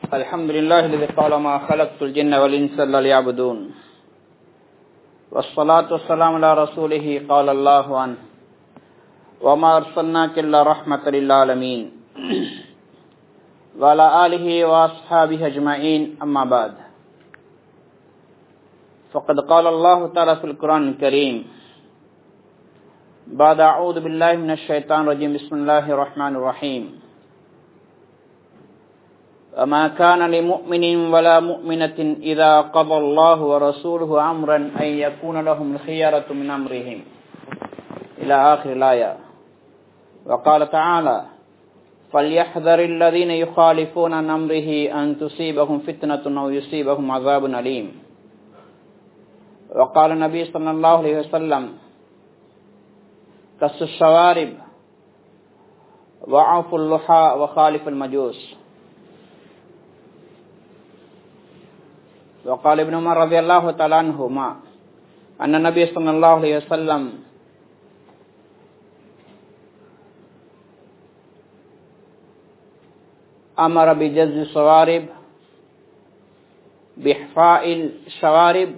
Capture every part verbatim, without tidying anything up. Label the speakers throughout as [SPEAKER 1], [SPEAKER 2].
[SPEAKER 1] الحمد لله الذي قال ما خلقت الجن والإنس إلا ليعبدون والصلاة والسلام على رسوله قال الله عنه وما أرسلناك إلا رحمة للعالمين وعلى آله وأصحابه أجمعين أما بعد فقد قال الله تعالى في القرآن الكريم بعد أعوذ بالله من الشيطان الرجيم بسم الله الرحمن الرحيم وما كان لمؤمن ولا مؤمنة إذا قضى الله ورسوله أمرا أن يكون لهم الخيرة من أمرهم إلى آخر الآية. وقال تعالى فليحذر الذين يخالفون عن أمره أن تصيبهم فتنة أو يصيبهم عذاب أليم. وقال النبي صلى الله عليه وسلم كس الشوارب وعف اللحى وخالف المجوس. وقال ابن عمر رضي الله تعالى عنهما أن النبي صلى الله عليه وسلم أمر بجز الشوارب بإحفاء الشوارب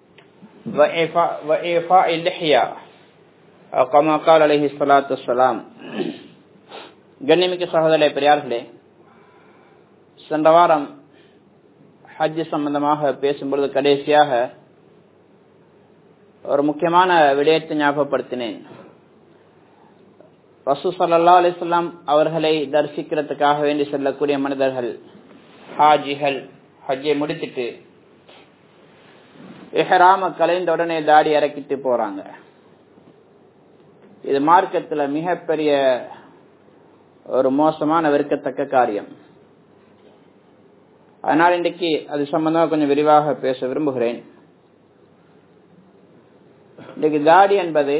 [SPEAKER 1] وإعفاء اللحية أو كما قال عليه الصلاة والسلام. கண்ணியமிக்க சகோதரர்களே, பெரியார்களே, சென்ற வாரம் ஹஜ் சம்பந்தமாக பேசும்பொழுது கடைசியாக ஒரு முக்கியமான விடயத்தை ஞாபகப்படுத்தினேன். ரசூல் ஸல்லல்லாஹு அலைஹி வஸல்லம் அவர்களை தரிசிக்கிறதுக்காக வேண்டி செல்லக்கூடிய மனிதர்கள், ஹாஜிகள், ஹஜ்ஜை முடித்துட்டு இஹ்ராம கலைந்த உடனே தாடி இறக்கிட்டு போறாங்க. இது மார்க்கத்துல மிகப்பெரிய ஒரு மோசமான வெறுக்கத்தக்க காரியம். அதனால் இன்றைக்கு அது சம்பந்தமாக கொஞ்சம் விரிவாக பேச விரும்புகிறேன். இன்றைக்கு தாடி என்பது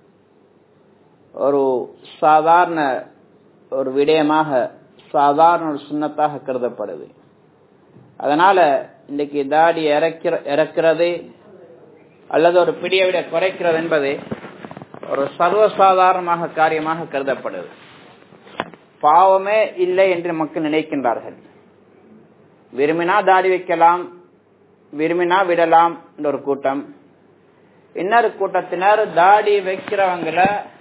[SPEAKER 1] ஒரு சாதாரண ஒரு விடயமாக, சாதாரண ஒரு சுன்னத்தாக கருதப்படுது. அதனால இன்றைக்கு தாடி இறக்கிற இறக்கிறது அல்லது ஒரு பிடியை விட குறைக்கிறது என்பது ஒரு சர்வசாதாரணமாக காரியமாக கருதப்படுது. பாவமே இல்லை என்று மக்கள் நினைக்கின்றார்கள். விரும்பினா தாடி வைக்கலாம், விரும்பினா விடலாம் என்ற ஒரு கூட்டம். இன்னொரு கூட்டத்தினர் தாடி வைக்கிறவங்கள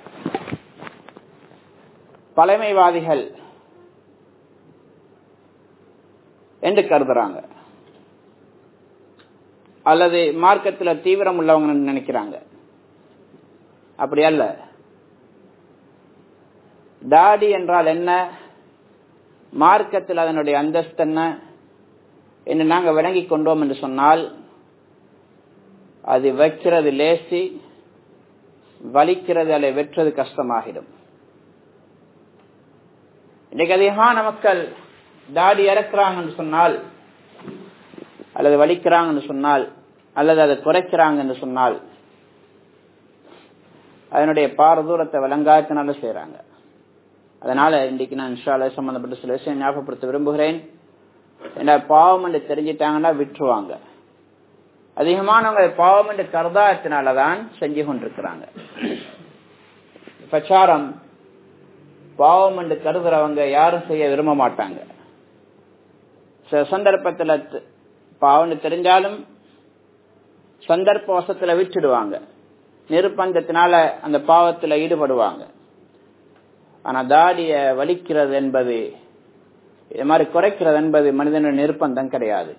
[SPEAKER 1] பழமைவாதிகள் என்று கருதுறாங்க, அல்லது மார்க்கத்தில் தீவிரம் உள்ளவங்க நினைக்கிறாங்க. அப்படி அல்ல. தாடி என்றால் என்ன, மார்க்கத்தில் அதனுடைய அந்தஸ்து என்ன என்று நாங்கள் விளங்கி கொண்டோம் என்று சொன்னால், அது வைக்கிறது லேசி, வலிக்கிறது அல்ல வெற்றது கஷ்டமாகிடும். இன்னைக்கு அதிகமான மக்கள் தாடி இறக்குறாங்க என்று சொன்னால், அல்லது வலிக்கிறாங்க என்று சொன்னால், அல்லது அதை குறைக்கிறாங்க என்று சொன்னால், அதனுடைய பாரதூரத்தை விளங்காத்தினால செய்யறாங்க. அதனால இன்றைக்கு நான் இன்ஷா அல்லாஹ் சம்பந்தப்பட்ட சில விஷயம் ஞாபகப்படுத்த விரும்புகிறேன். என்ன பாவம் என்று தெரிஞ்சிட்டாங்கன்னா விட்டுருவாங்க. அதிகமானவங்க பாவம் என்று கருதாத்தினாலதான் செஞ்சு கொண்டிருக்கிறாங்க. பிரச்சாரம் பாவம் என்று கருதுறவங்க யாரும் செய்ய விரும்ப மாட்டாங்க. சில சந்தர்ப்பத்தில் பாவம் தெரிஞ்சாலும் சந்தர்ப்ப வசத்துல விட்டுடுவாங்க, நிர்பந்தத்தினால அந்த பாவத்துல ஈடுபடுவாங்க. ஆனா தாடிய வலிக்கிறது என்பது, இது மாதிரி குறைக்கிறது என்பது மனிதனுடைய நிர்பந்தம் கிடையாது.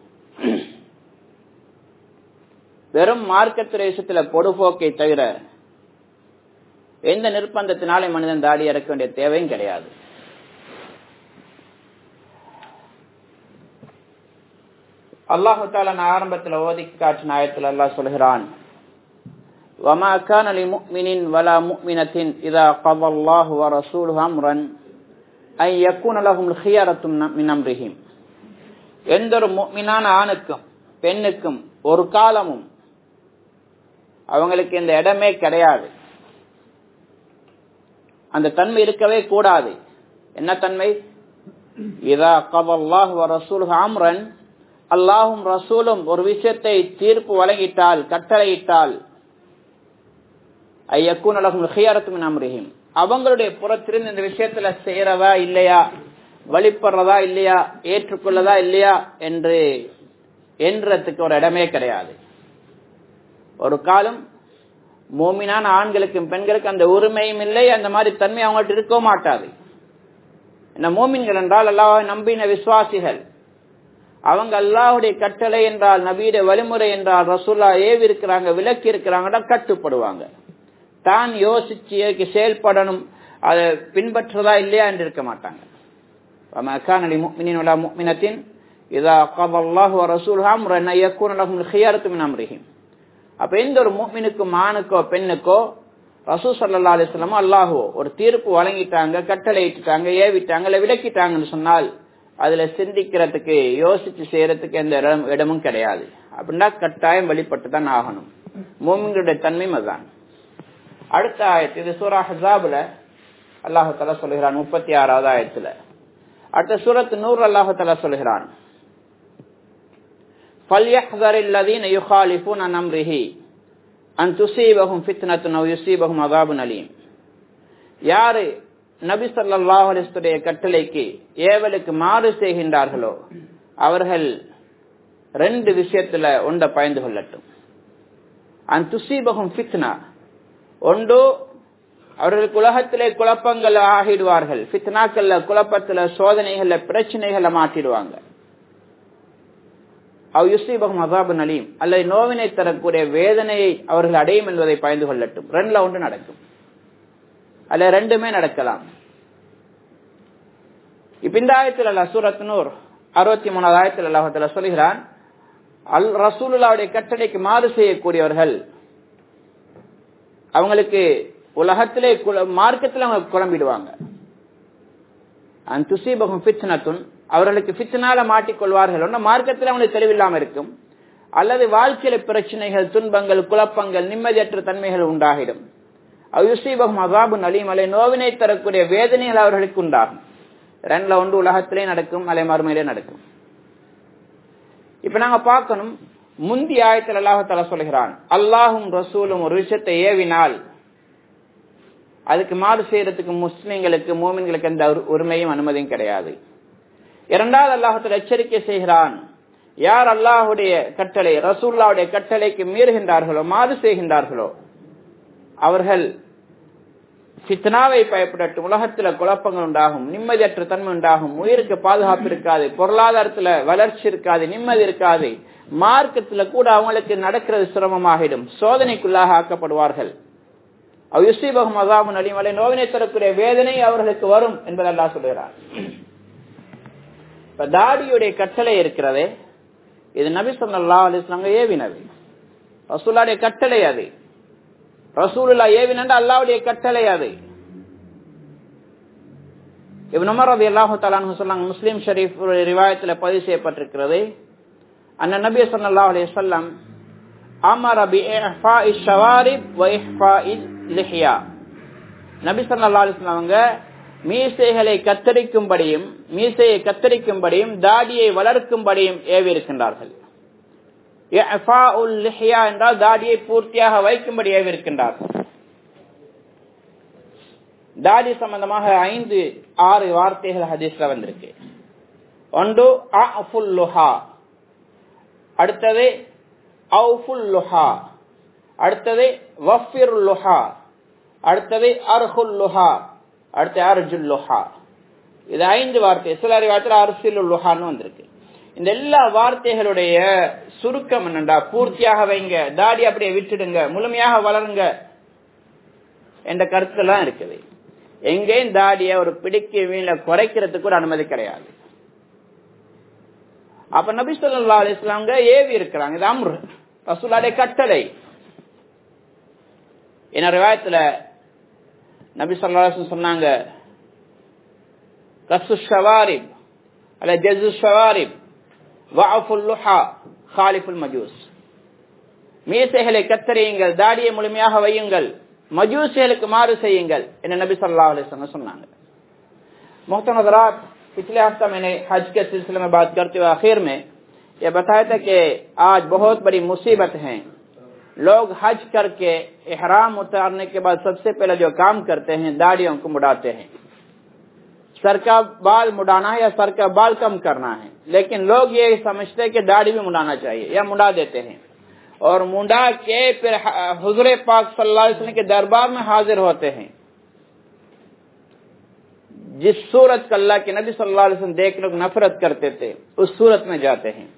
[SPEAKER 1] வெறும் மார்க்கத்துறை விஷயத்துல பொடுபோக்கை தவிர எந்த நிர்பந்தத்தினாலே மனிதன் தாடி இறக்க வேண்டிய தேவையும் கிடையாது. அல்லாஹு தஆலா ஆரம்பத்தில் ஓதி காட்டின ஆயத்தில் அல்லாஹ் சொல்கிறான், وَمَا كَانَ لِمُؤْمِنٍ وَلَا مُؤْمِنَةٍ إِذَا قَضَى اللَّهُ وَرَسُولُهُ أَمْرًا أَن يَكُونَ لَهُمُ الْخِيَرَةُ مِنْ أَمْرِهِمْ. எந்த ஒரு முஃமினான ஆணுக்கும் பெண்ணுக்கும் ஒரு காலமும் அவங்களுக்கு இந்த இடமே கிடையாது, அந்த தன்மை இருக்கவே கூடாது. என்ன தன்மை? இதா கதல்லாஹு வ ரசூலுஹு அம்ரன், அல்லாஹும் ரசூலும் ஒரு விஷயத்தை தீர்ப்பு வழங்கிட்டால், கட்டளையிட்டால், ஐயக்கூன லஹுல் ஹியரத்து மின் அம்ரிஹிம், அவங்களுடைய புறத்திலிருந்து இந்த விஷயத்துல செய்யறவா இல்லையா வழிபடுறதா இல்லையா, ஏற்றுக்கொள்ளதா இல்லையா என்று என்றதுக்கு ஒரு இடமே கிடையாது. ஒரு காலம் மோமினான ஆண்களுக்கும் பெண்களுக்கும் அந்த உரிமையும் இல்லை, அந்த மாதிரி தன்மை அவங்கள்ட்ட இருக்க மாட்டாது. இந்த மோமின்கள் என்றால் அல்லாஹ்வை நம்பின விசுவாசிகள். அவங்க அல்லாஹ்வுடைய கட்டளை என்றால், நபியுடைய வழிமுறை என்றால், ரசூலா ஏவி இருக்கிறாங்க, விலக்கி இருக்கிறாங்கன்னா கட்டுப்படுவாங்க. தான் யோசிச்சு செயல்படணும், அதை பின்பற்றதா இல்லையா என்று இருக்க மாட்டாங்க. அப்ப எந்த ஒரு முஃமினுக்கும் ஆணுக்கோ பெண்ணுக்கோ ரசூல் ஸல்லல்லாஹு அலைஹி வஸல்லம் அல்லாஹ்வோ ஒரு தீர்ப்பு வழங்கிட்டாங்க, கட்டளை இட்டுட்டாங்க, ஏவிட்டாங்க, இல்ல விலக்கிட்டாங்கன்னு சொன்னால் அதுல சிந்திக்கிறதுக்கு யோசிச்சு செய்யறதுக்கு எந்த இடமும் கிடையாது. அப்படின்னா கட்டாயம் வழிபட்டு தான் ஆகணும். முஃமின்களுடைய தன்மையும் அதுதான். அடுத்த ஆயத்து, இது சூரா அஹ்ஸாப்ல அல்லாஹ் தஆலா சொல்கிறான், முப்பத்தி ஆறாவது ஆயத்துல. அடுத்த சூரத் நூர் அல்லாஹ் தஆலா சொல்கிறான், ஃபல்யஹ்தரில்லதீன யுகாலிஃபூன அன் அம்ரிஹி அன் துஸீபஹும் ஃபித்னத்துன் அவ் யுஸீபஹும் அஸாபுன் அலீம். யாரு நபி ஸல்லல்லாஹு அலைஹி வஸல்லம் கட்டளைக்கு ஏவலுக்கு மாறு செய்கின்றார்களோ அவர்கள் ரெண்டு விஷயத்துல ஒன்றை பயந்து கொள்ளட்டும். அன் துஸீபஹும் ஃபித்னா, ஒன்று அவர்களுக்கு உலகத்திலே குழப்பங்கள் ஆகிடுவார்கள், ஃபித்னாக்கள்ல குழப்பத்துல சோதனைகள்ல பிரச்சனைகளை மாற்றிடுவாங்க. அவ் யுஸீபஹும் அஸாபுன் அலீம், அல்லது நோவினை தரக்கூடிய வேதனையை அவர்கள் அடையும் என்பதை பயந்து கொள்ளட்டும். ரெண்டுல ஒன்று நடக்கும், அல்ல ரெண்டுமே நடக்கலாம். இப்ப இந்த ஆயத்தில் அல்லாஹ் சூரத் நூர் அறுபத்தி மூணாவது ஆயத்தில் அல்லாஹ் தஆலா சொல்கிறான், அல் ரசூலுல்லாஹ்வுடைய கட்டளைக்கு மாறு செய்யக்கூடியவர்கள் அவங்களுக்கு உலகத்திலே மார்க்கத்தில் அவங்க குழம்பிடுவாங்க. அன் துஸீபஹும் ஃபித்னத்துன், அவர்களுக்கு ஃபித்னால மாட்டிக்கொள்வார்கள். ஒன்னும் மார்க்கத்தில் அவங்களுக்கு தெளிவில்லாம இருக்கும், அல்லது வாழ்க்கையில பிரச்சனைகள், துன்பங்கள், குழப்பங்கள், நிம்மதியற்ற தன்மைகள் உண்டாகிடும். அவ் யுஸீபஹும் அஸாபுன் அலீம், அல்லது நோவினை தரக்கூடிய வேதனைகள் அவர்களுக்கு உண்டாகும். ரெண்டுல ஒன்று உலகத்திலே நடக்கும், அல்லது மறுமையிலே நடக்கும். இப்ப நாங்க பார்க்கணும், முந்தி ஆயத்தில் அல்லாஹ் தஆலா சொல்கிறான், அல்லாஹும் ரசூலும் ஒரு விஷயத்தை ஏவினால் அதுக்கு மாறு செய்யறதுக்கு முஸ்லிம்களுக்கு மோமின்களுக்கு எந்த உரிமையும் அனுமதியும் கிடையாது. இரண்டாவது அல்லாஹ் தஆலா எச்சரிக்கை செய்கிறான், யார் அல்லாஹ்வுடைய கட்டளை ரசூலுல்லாஹ்வுடைய கட்டளைக்கு மீறுகின்றார்களோ, மாறு செய்கின்றார்களோ அவர்கள் ஃபித்னாவை பயப்படட்டும், உலகத்துல குழப்பங்கள் உண்டாகும், நிம்மதியற்ற தன்மை உண்டாகும், உயிருக்கு பாதுகாப்பு இருக்காது, பொருளாதாரத்துல வளர்ச்சி இருக்காது, நிம்மதி இருக்காது, மார்க்கத்துல கூட அவங்களுக்கு நடக்கிறது சிரமமாகிடும், சோதனைக்குள்ளாக ஆக்கப்படுவார்கள். அவ் யுஸீபஹும் அஸாபுன் அலீம், அல்லது நோவினை தரக்கூடிய வேதனை அவர்களுக்கு வரும் என்பதை அல்லாஹ் சொல்கிறார். இப்ப தாடியுடைய கட்டளை இருக்கிறதே, இது நபி ஸல்லல்லாஹு அலைஹி வஸல்லம் ஏவினது, ரசூலுல்லாஹ்வுடைய கட்டளை. அது ரசூலுல்லாஹ் ஏவினது அல்லாஹ்வுடைய கட்டளை. அது இப்னு உமர் রাদিয়াল্লাহு தஆலா அன்ஹு சொல்றாங்க, முஸ்லிம் ஷரீஃப் ரிவாயத்துல பதிவு செய்யப்பட்டிருக்கிறது, அன்ன நபி ஸல்லல்லாஹு அலைஹி வஸல்லம் அமர பிஇஃபாஇ ஷவாரிப் வ இஃபாஇ லிஹ்யா. நபி ஸல்லல்லாஹு அலைஹி வஸல்லம் அவங்க மீசைகளை கத்தரிக்கும்படியும் மீசையை கத்தரிக்கும்படியும் தாடியை வளர்க்கும்படியும் ஏவி இருக்கின்றார்கள். இஃபாஉல் லிஹ்யா என்றால் தாடியை பூர்த்தியாக வைக்கும்படி ஏவி இருக்கின்றார்கள். தாடி சம்பந்தமாக ஐந்து ஆறு வார்த்தைகள் ஹதீஸ்ல வந்திருக்கு. ஒன்று அஃபுல் லுஹா, அடுத்தது அவுஃபுல் லுஹா, அடுத்தது வஃபிருல் லுஹா, அடுத்தது அர்ஹுல் லுஹா, அடுத்து அர்ஜுல் லுஹா. இது ஐந்து வார்த்தை. சில அறிவாயத்துல அர்சிலுல் லுஹான்னு வந்திருக்கு. இந்த எல்லா வார்த்தைகளுடைய சுருக்கம் என்னண்டா, பூர்த்தியாக வைங்க, தாடி அப்படியே விட்டுடுங்க, முழுமையாக வளருங்க என்ற கருத்துலாம் இருக்குது. எங்கேயும் தாடிய ஒரு பிடிக்க வீண குறைக்கிறதுக்கு ஒரு அனுமதி கிடையாது. அப்ப நபி ஸல்லல்லாஹு அலைஹி வஸல்லம் ஏவி இருக்கிறாங்க, இது அம்ர், ரசூலுல்லாஹ்வுடைய கட்டளை. என்ன ரிவாயத்துல நபி ஸல்லல்லாஹு அலைஹி வஸல்லம் சொன்னாங்க, கஸ்ஸு ஷவாரிப் அல்ல ஜஸ்ஸு ஷவாரிப் வஅஃபுல் லுஹா காலிஃபுல் மஜூஸ். மீசைகளை கத்தரியுங்கள், தாடியை முழுமையாக வையுங்கள், मजूसियल मारू செய்யுங்கள் என்ன नबी सल्लल्लाहु अलैहि वसल्लम சொன்னாங்க. मोहतरम हज़रात, पिछले हफ्ता मैंने हज के सिलसिले में बात करते हुए आखिर में यह बताया था कि आज बहुत बड़ी मुसीबत है, लोग हज करके इहराम उतारने के बाद सबसे पहले जो काम करते हैं दाढ़ियों को मुड़ाते हैं, سر کا بال مڈانا ہے یا سر کا بال کم کرنا ہے، لیکن لوگ یہ سمجھتے ہیں کہ داڑھی بھی مڈانا چاہیے یا مڈا دیتے ہیں، اور منڈا کے پھر حضور پاک صلی اللہ علیہ وسلم کے دربار میں حاضر ہوتے ہیں۔ جس صورت کا اللہ کے نبی صلی اللہ علیہ وسلم دیکھ لوگ نفرت کرتے تھے اس صورت میں جاتے ہیں۔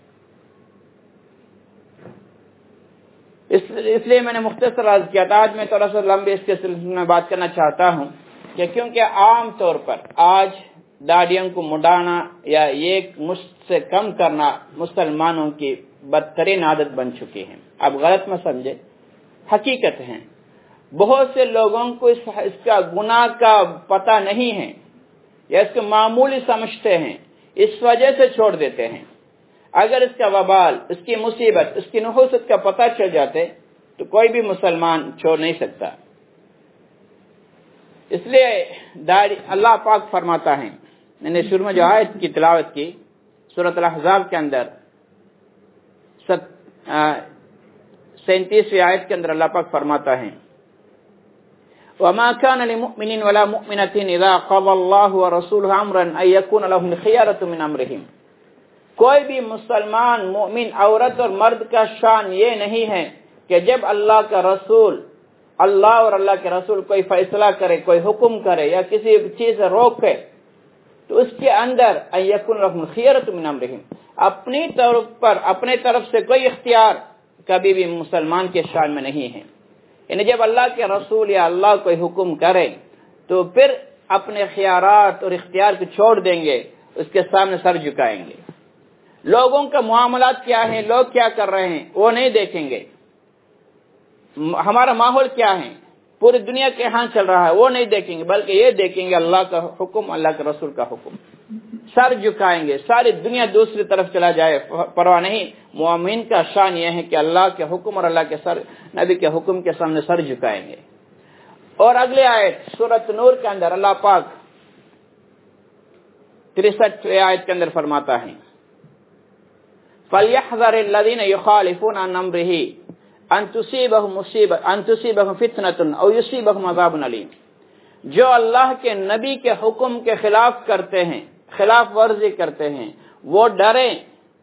[SPEAKER 1] اس لیے میں نے مختصر عرض کیا تھا، آج میں تھوڑا سا لمبے اس کے سلسلے میں بات کرنا چاہتا ہوں کہ کیونکہ عام طور پر آج داڑھیوں کو مڈانا یا یہ مجھ سے کم کرنا مسلمانوں کی بدترین عادت بن چکی ہے۔ اب غلط نہ سمجھے، حقیقت ہے بہت سے لوگوں کو اس, اس کا گناہ کا پتہ نہیں ہے یا اس کو معمولی سمجھتے ہیں، اس وجہ سے چھوڑ دیتے ہیں۔ اگر اس کا وبال، اس کی مصیبت، اس کی نحوست کا پتہ چل جاتے تو کوئی بھی مسلمان چھوڑ نہیں سکتا۔ اس لیے داڑھی اللہ پاک فرماتا ہے، میں نے شروع میں جو آیت کی تلاوت کی سورۃ الاحزاب کے اندر سینتیسویں آیت کے اندر اللہ پاک فرماتا ہے وَمَا كَانَ لِمُؤْمِنٍ وَلَا مُؤْمِنَةٍ إِذَا قَضَى اللَّهُ وَرَسُولُهُ أَمْرًا أَن يَكُونَ لَهُمُ الْخِيَرَةُ مِنْ أَمْرِهِمْ۔ کوئی بھی مسلمان مومن عورت اور مرد کا شان یہ نہیں ہے کہ جب اللہ کا رسول اللہ اور اللہ کے رسول کوئی فیصلہ کرے، کوئی حکم کرے یا کسی چیز سے روکے تو اس کے اندر أَن يَكُونَ لَهُمُ الْخِيَرَةُ مِنْ أَمْرِهِمْ، اپنی طرف پر اپنے طرف سے کوئی اختیار کبھی بھی مسلمان کے شان میں نہیں ہے۔ یعنی جب اللہ کے رسول یا اللہ کوئی حکم کرے تو پھر اپنے خیارات اور اختیار کو چھوڑ دیں گے، اس کے سامنے سر جھکائیں گے۔ لوگوں کا معاملات کیا ہے، لوگ کیا کر رہے ہیں وہ نہیں دیکھیں گے، ہمارا ماحول کیا ہے، پوری دنیا کے ہاں چل رہا ہے وہ نہیں دیکھیں گے، بلکہ یہ دیکھیں گے اللہ کا حکم، اللہ کے رسول کا حکم، سر جھکائیں گے۔ ساری دنیا دوسری طرف چلا جائے پرواہ نہیں، مومن کا شان یہ ہے کہ اللہ کے حکم اور اللہ کے سر نبی کے حکم کے سامنے سر جھکائیں گے۔ اور اگلے آیت سورۃ نور کے اندر اللہ پاک تریسٹھ آیت کے اندر فرماتا ہے فَلْيَحْذَرِ الَّذِينَ يُخَالِفُونَ عَنْ أَمْرِهِ أَن تُصِيبَهُمْ مُصِيبَةٌ أَن تُصِيبَهُمْ فِتْنَةٌ أَوْ يُصِيبَهُمْ عَذَابٌ أَلِيمٌ۔ جو اللہ کے نبی کے حکم کے خلاف کرتے ہیں، خلاف ورزی کرتے ہیں، وہ ڈریں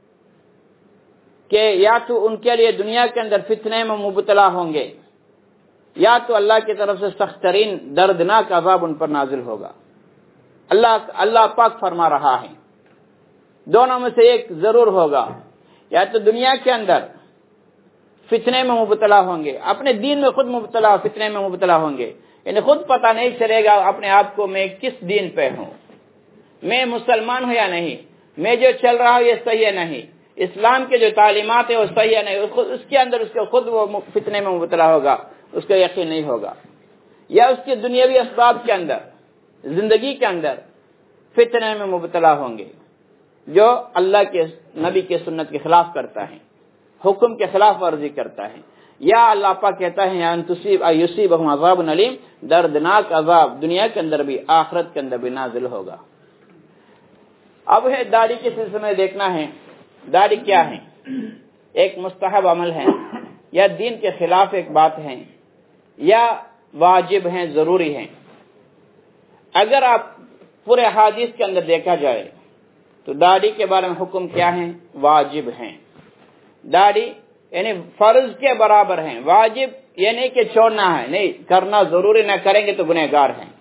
[SPEAKER 1] کہ یا تو ان کے لیے دنیا کے اندر فتنے میں مبتلا ہوں گے یا تو اللہ کی طرف سے سخت ترین دردناک عذاب ان پر نازل ہوگا۔ اللہ اللہ پاک فرما رہا ہے دونوں میں سے ایک ضرور ہوگا، یا تو دنیا کے اندر فتنے میں مبتلا ہوں گے، اپنے دین میں خود مبتلا فتنے میں مبتلا ہوں گے، یعنی خود پتہ نہیں چلے گا اپنے آپ کو میں کس دین پہ ہوں، میں مسلمان ہوں یا نہیں، میں جو چل رہا ہوں یہ صحیح ہے نہیں، اسلام کے جو تعلیمات ہیں وہ صحیح ہے نہیں، اس کے اندر اس کو خود وہ فتنے میں مبتلا ہوگا، اس کو یقین نہیں ہوگا، یا اس کے دنیاوی اسباب کے اندر زندگی کے اندر فتنے میں مبتلا ہوں گے جو اللہ کے نبی کے سنت کے خلاف کرتا ہے، حکم کے خلاف ورزی کرتا ہے، یا اللہ پاک کہتا ہے ان تصیب یصیبہم عذاب علیم، دردناک عذاب دنیا کے اندر بھی آخرت کے اندر بھی نازل ہوگا۔ اب ہے داڑھی کے سلسلے میں دیکھنا ہے داڑھی کیا ہے، ایک مستحب عمل ہے یا دین کے خلاف ایک بات ہے یا واجب ہیں، ضروری ہیں۔ اگر آپ پورے حدیث کے اندر دیکھا جائے تو داڑھی کے بارے میں حکم کیا ہے، واجب ہیں۔ داڑھی یعنی فرض کے برابر ہیں، واجب یہ نہیں کہ چھوڑنا ہے، نہیں کرنا ضروری، نہ کریں گے تو گنہگار ہیں۔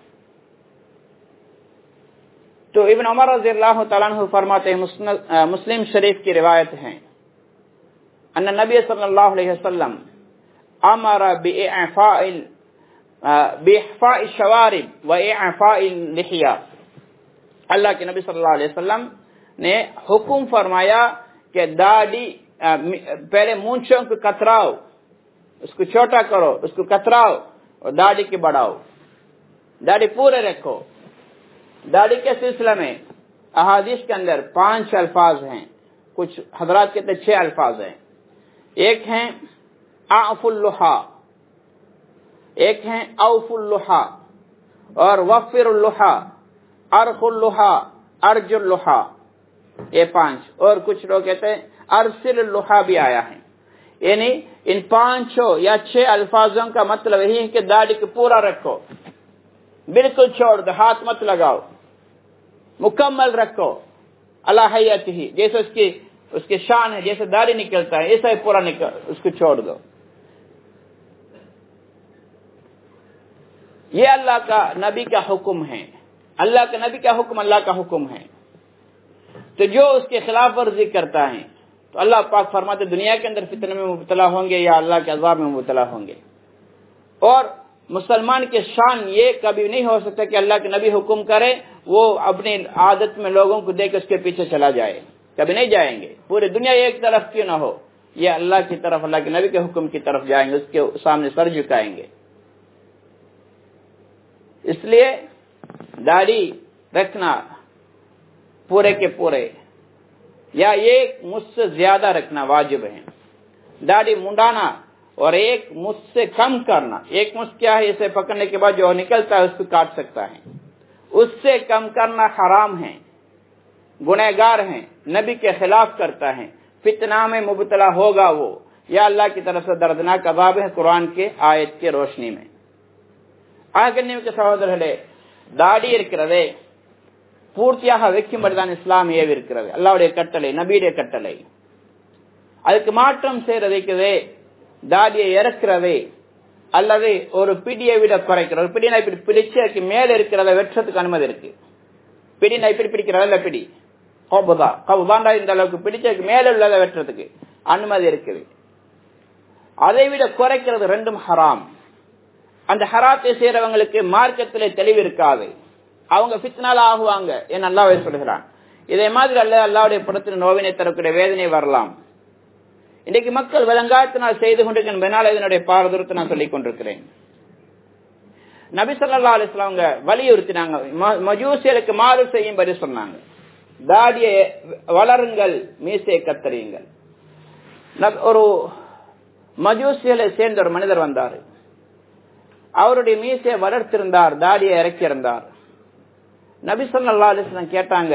[SPEAKER 1] تو ابن عمر رضی اللہ تعالیٰ عنہ فرماتے ہیں، مسلم شریف کی روایت ہے، ان نبی صلی اللہ علیہ وسلم امر بإعفاء بإحفاء الشوارب وإعفاء اللحیہ، اللہ کے نبی صلی اللہ علیہ وسلم نے حکم فرمایا کہ داڑھی پہلے مونچھوں کو کتراؤ، اس کو چھوٹا کرو، اس کو کتراؤ اور داڑھی کے بڑھاؤ، داڑھی پورے رکھو۔ داڑھی کے سلسلے میں احادیث کے اندر پانچ الفاظ ہیں، کچھ حضرات کہتے ہیں چھ الفاظ ہیں۔ ایک ہیں اعف اللحى، ایک ہیں اوف اللحى، اور وفر اللحى، ارخ اللحى، ارج اللحى، یہ پانچ، اور کچھ لوگ کہتے ہیں ارسل اللحى بھی آیا ہے۔ یعنی ان پانچوں یا چھ الفاظوں کا مطلب یہی ہے کہ داڑھی کو پورا رکھو، بالکل چھوڑ دو، ہاتھ مت لگاؤ، मुकम्मल रखो अला हयतिही, जैसे उसकी उसके शान है, जैसे दाढ़ी निकलता है ऐसा ही पूरा निकल, उसको छोड़ दो। ये अल्लाह का नबी का हुक्म है, अल्लाह का नबी का हुक्म अल्लाह का हुक्म है। तो जो उसके खिलाफ वर्जी करता है तो अल्लाह पाक फरमाते दुनिया के अंदर फितने में मुब्तला होंगे या अल्लाह के अज़ाब में मुब्तला होंगे। और मुसलमान के शान ये कभी नहीं हो सकता कि अल्लाह के नबी हुक्म करे वो अपनी आदत में लोगों को देख उसके पीछे चला जाए, कभी नहीं जाएंगे। पूरी दुनिया एक तरफ क्यों ना हो, ये अल्लाह की तरफ, अल्लाह के नबी के हुक्म की तरफ जाएंगे, उसके सामने सर झुकाएंगे। इसलिए दाढ़ी रखना पूरे के पूरे या एक मुझसे ज्यादा रखना वाजिब है। दाढ़ी मुंडाना और एक मुझसे कम करना, एक मुझ क्या है, इसे पकड़ने के बाद जो निकलता है उसको काट सकता है, उससे कम करना हराम है, गुनहगार है, नबी के खिलाफ करता है, फितना में मुबतला होगा वो, या अल्लाह की तरफ से दर्दनाक अज़ाब है कुरान के आयत के रोशनी में। ஆகநிமிக்க சகோதரர்களே, தாடி இருக்கிறதே பூர்த்தியாக வைக்கும்படிதான் இஸ்லாம் ஏவி இருக்கிறது, அல்லாஹ்வுடைய கட்டளை, நபியுடைய கட்டளை. அதுக்கு மாற்றம் செய்யறதுக்குதே தாடியை இறக்கிறதே அல்லது ஒரு பிடியை விட குறைக்கிறது. ஒரு பிடினா இப்படி பிடிச்சு மேல இருக்கிறத வெற்றத்துக்கு அனுமதி இருக்கு. பிடினா இப்படி பிடிக்கிறத இல்ல, பிடி கபுதா கபுதாண்டா இந்த அளவுக்கு பிடிச்சதுக்கு மேல உள்ளத வெற்றத்துக்கு அனுமதி இருக்குது. அதை விட குறைக்கிறது ரெண்டும் ஹராம். அந்த ஹராத்தை செய்யறவங்களுக்கு மார்க்கத்திலே தெளிவு இருக்காது, அவங்க ஃபித்னால ஆகுவாங்க என்று அல்லாஹ் சொல்கிறான். இதே மாதிரி அல்ல அல்லாஹ்வுடைய படத்தில் நோவினை தரக்கூடிய வேதனை வரலாம். இன்னைக்கு மக்கள் விளங்காத்தினால் செய்து கொண்டிருக்கின்றன, இதனுடைய பாரதூரத்தை நான் சொல்லிக் கொண்டிருக்கிறேன். நபி ஸல்லல்லாஹு அலைஹி வஸல்லம் அவங்க வலியுறுத்தினாங்க, மஜூசியலுக்கு மாறு செய்யும்படி சொன்னாங்க. தாடியை வளருங்கள், மீசையை கத்தறியுங்கள். ஒரு மஜூசியலை சேர்ந்த ஒரு மனிதர் வந்தார், அவருடைய மீசையை வளர்த்திருந்தார், தாடியை இறக்கியிருந்தார். நபி ஸல்லல்லாஹு அலைஹி வஸல்லம் கேட்டாங்க,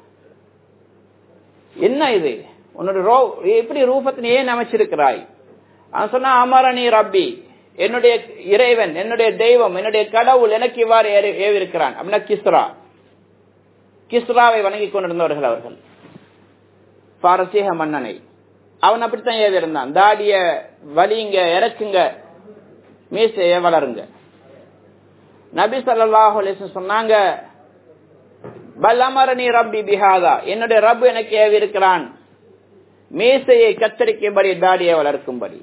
[SPEAKER 1] என்ன இது, உன்னோட எப்படி ரூபத்தினை ஏன் அமைச்சிருக்கிறாய்? அவன் சொன்னா, அமரணி ரப்பி, என்னுடைய இறைவன், என்னுடைய தெய்வம், என்னுடைய கடவுள் எனக்கு இவ்வாறு ஏவிருக்கிறான். அப்படின்னா கிஸ்ரா, கிஸ்ராவை வணங்கி கொண்டிருந்தவர்கள் அவர்கள், பாரசீக மன்னனை. அவன் அப்படித்தான் ஏவி இருந்தான், தாடிய வலிங்க, இறக்குங்க, மீசைய வளருங்க. நபி ஸல்லல்லாஹு அலைஹி வஸல்லம் சொன்னாங்க, பல் அமரணி ரப்பி பிஹாதா, என்னுடைய ரப்பு எனக்கு ஏவி இருக்கிறான் மீசையை கத்தரிக்கும்படி, தாடியை வளர்க்கும்படி.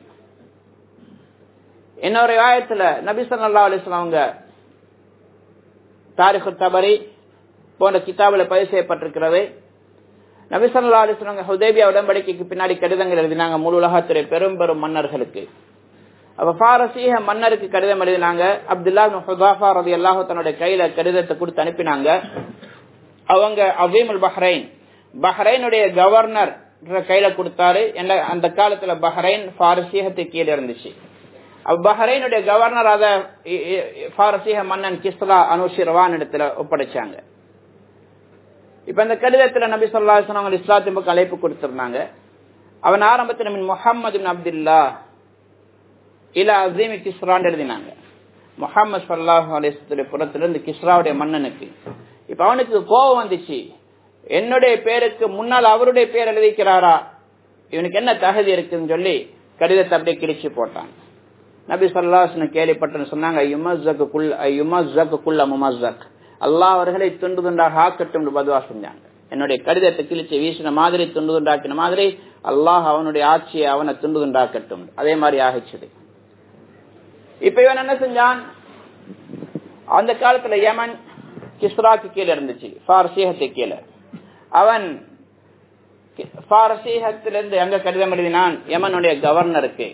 [SPEAKER 1] இன்னொரு ஆயத்துல நபி ஸல்லல்லாஹு அலைஹி வஸல்லம் அவங்க தாரிக் தபரி போன்ற கிதாபில் பதிவு செய்யப்பட்டிருக்கிறது. நபி ஸல்லல்லாஹு அலைஹி வஸல்லம் ஹுதைபியா உடன்படிக்கைக்கு பின்னாடி கடிதங்கள் எழுதினாங்க முழு உலகத்துடைய பெரும் பெரும் மன்னர்களுக்கு. அப்ப பாரசீக மன்னருக்கு கடிதம் எழுதினாங்க. அப்துல்லா இப்னு ஹுதாஃபா ரலியல்லாஹு தன்னுடைய கையில கடிதத்தை கொடுத்து அனுப்பினாங்க. அவங்க அஸீமுல் பஹ்ரைன், பஹ்ரைனுடைய கவர்னர் கையில கொடுத்தாரு. அந்த காலத்துல பஹ்ரைன் பாரசீகத்துக்கு கீழே இருந்துச்சு. பஹ்ரைனுடைய கவர்னர் அத பாரசீக மன்னன் கிஸ்ரா அனுஷிர்வான் இடத்துல ஒப்படைச்சாங்க. இப்ப இந்த கடிதத்துல நபி ஸல்லல்லாஹு அலைஹி வஸல்லம் இஸ்லாத்தின் பக்கம் அழைப்பு கொடுத்திருந்தாங்க. அவன் ஆரம்பத்தில் மின் முஹம்மது இப்னு அப்துல்லா இலா அஸீம் கிஸ்ரான்னு எழுதினாங்க. முஹம்மது ஸல்லல்லாஹு அலைஹி வஸல்லம் புறத்திலிருந்து கிஸ்ராவுடைய மன்னனுக்கு. இப்ப அவனுக்கு கோபம் வந்துச்சு, என்னுடைய பேருக்கு முன்னால் அவருடைய பேர் எழுதிக்கிறாரா, இவனுக்கு என்ன தகுதி இருக்குன்னு சொல்லி கடிதத்தை அப்படியே கிழிச்சு போட்டான். நபி ஸல்லல்லாஹு அலைஹி வஸல்லம் கேள்விப்பட்டு சொன்னாங்க, யுமஸ்ஸகு குல் யுமஸ்ஸகு குல்ல முமஸ்ஸக், அல்லாஹ் அவர்களை துண்டு துண்டாக ஆக்கட்டும் பதுவா செஞ்சாங்க. என்னுடைய கடிதத்தை கிழிச்சு வீசின மாதிரி, துண்டு துண்டாக்கின மாதிரி அல்லாஹ் அவனுடைய ஆட்சியை அவனை துண்டு துண்டாக்கட்டும். அதே மாதிரி ஆகிச்சது. இப்ப இவன் என்ன செஞ்சான், அந்த காலத்துல யமன் கிஸ்ராக்கு கீழே இருந்துச்சு, பாரசீகத்துக்கு கீழே. அவன் பாரசீகத்திலிருந்து எங்க கடிதம் எழுதினான், யமனுடைய கவர்னருக்கு.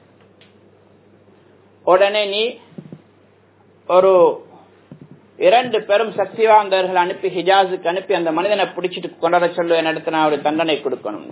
[SPEAKER 1] உடனே நீ ஒரு இரண்டு பெரும் சக்தி வாய்ந்தவர்கள் அனுப்பி ஹிஜாஸுக்கு அனுப்பி அந்த மனிதனை பிடிச்சிட்டு கொண்டாட சொல்லு, என்னிடத்து நான் ஒரு தண்டனை கொடுக்கணும்.